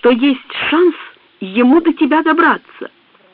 что есть шанс ему до тебя добраться.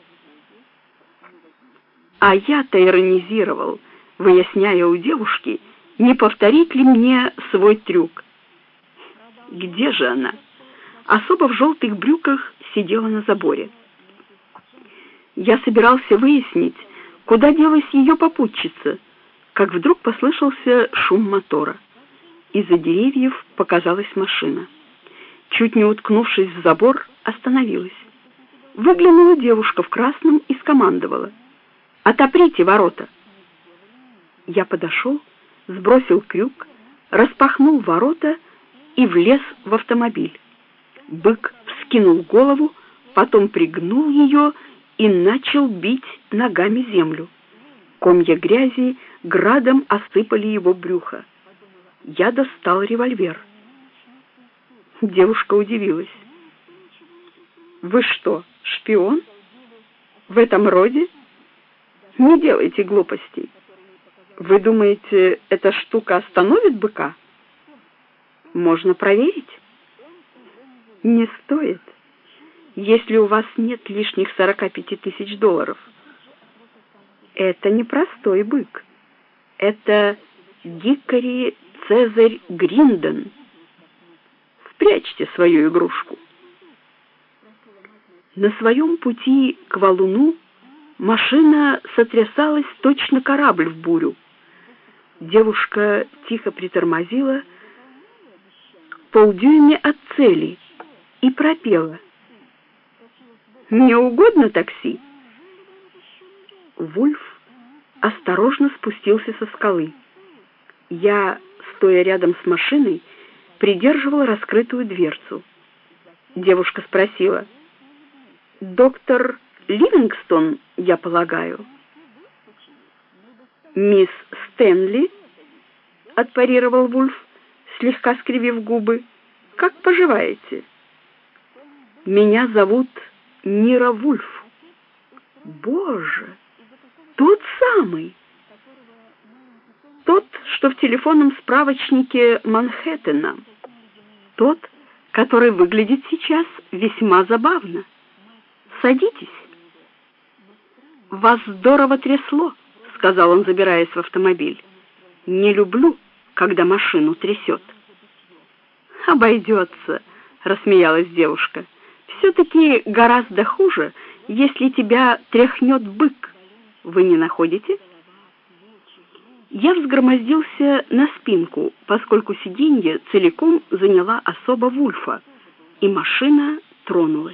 А я-то иронизировал, выясняя у девушки, не повторить ли мне свой трюк. Где же она? Особо в желтых брюках сидела на заборе. Я собирался выяснить, куда делась ее попутчица, как вдруг послышался шум мотора. Из-за деревьев показалась машина. Чуть не уткнувшись в забор, остановилась. Выглянула девушка в красном и скомандовала: «Отоприте ворота!» Я подошел, сбросил крюк, распахнул ворота и влез в автомобиль. Бык вскинул голову, потом пригнул ее и начал бить ногами землю. Комья грязи градом осыпали его брюхо. Я достал револьвер. Девушка удивилась. «Вы что, шпион? В этом роде? Не делайте глупостей. Вы думаете, эта штука остановит быка? Можно проверить?» «Не стоит, если у вас нет лишних 45 тысяч долларов. Это не простой бык. Это Гиккори Цезарь Гринден. Спрячьте свою игрушку». На своем пути к валуну машина сотрясалась точно корабль в бурю. Девушка тихо притормозила в полдюйме от цели и пропела: «Не угодно такси?» Вульф осторожно спустился со скалы. Я, стоя рядом с машиной, придерживал раскрытую дверцу. Девушка спросила: «Доктор Ливингстон, я полагаю?» «Мисс Стэнли», — отпарировал Вульф, слегка скривив губы. «Как поживаете?» «Меня зовут Мира Вульф». «Боже, тот самый! Тот, что в телефонном справочнике Манхэттена. Тот, который выглядит сейчас весьма забавно. Садитесь». «Вас здорово трясло», — сказал он, забираясь в автомобиль. «Не люблю, когда машину трясет». «Обойдется», — рассмеялась девушка. «Все-таки гораздо хуже, если тебя тряхнет бык. Вы не находите?» Я взгромоздился на спинку, поскольку сиденье целиком заняла особа Вульфа, и машина тронулась.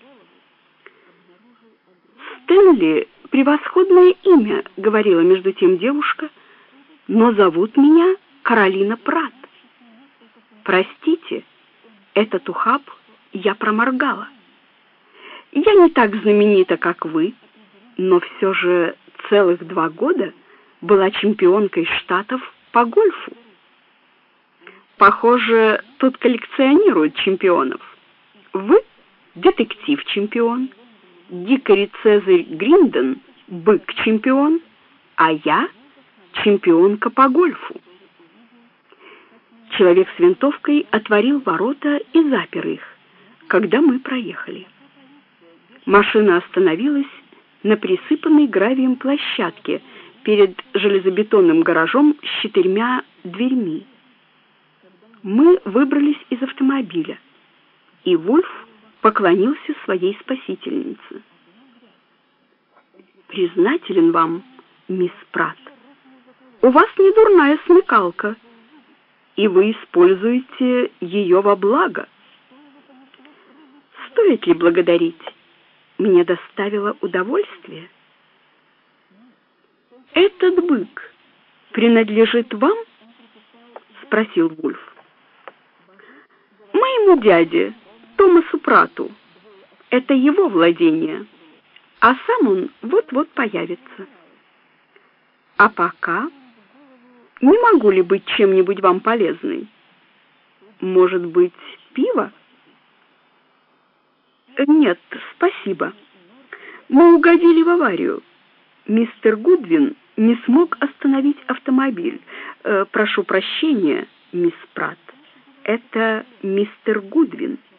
«Стэнли — превосходное имя», — говорила между тем девушка, «но зовут меня Каролина Пратт. Простите, этот ухаб я проморгала. Я не так знаменита, как вы, но все же целых 2 года была чемпионкой штатов по гольфу. Похоже, тут коллекционируют чемпионов. Вы — детектив-чемпион, Гиккори Цезарь Гринден — бык-чемпион, а я — чемпионка по гольфу». Человек с винтовкой отворил ворота и запер их, когда мы проехали. Машина остановилась на присыпанной гравием площадке перед железобетонным гаражом с 4 дверьми. Мы выбрались из автомобиля, и Вульф поклонился своей спасительнице. «Признателен вам, мисс Пратт. У вас недурная смекалка, и вы используете ее во благо. Стоит ли благодарить? Мне доставило удовольствие». «Этот бык принадлежит вам?» — спросил Вульф. «Моему дяде, Томасу Пратту. Это его владение, а сам он вот-вот появится. А пока не могу ли быть чем-нибудь вам полезной? Может быть, пиво?» «Нет, спасибо. Мы угодили в аварию. Мистер Гудвин не смог остановить автомобиль. Прошу прощения, мисс Пратт. Это мистер Гудвин».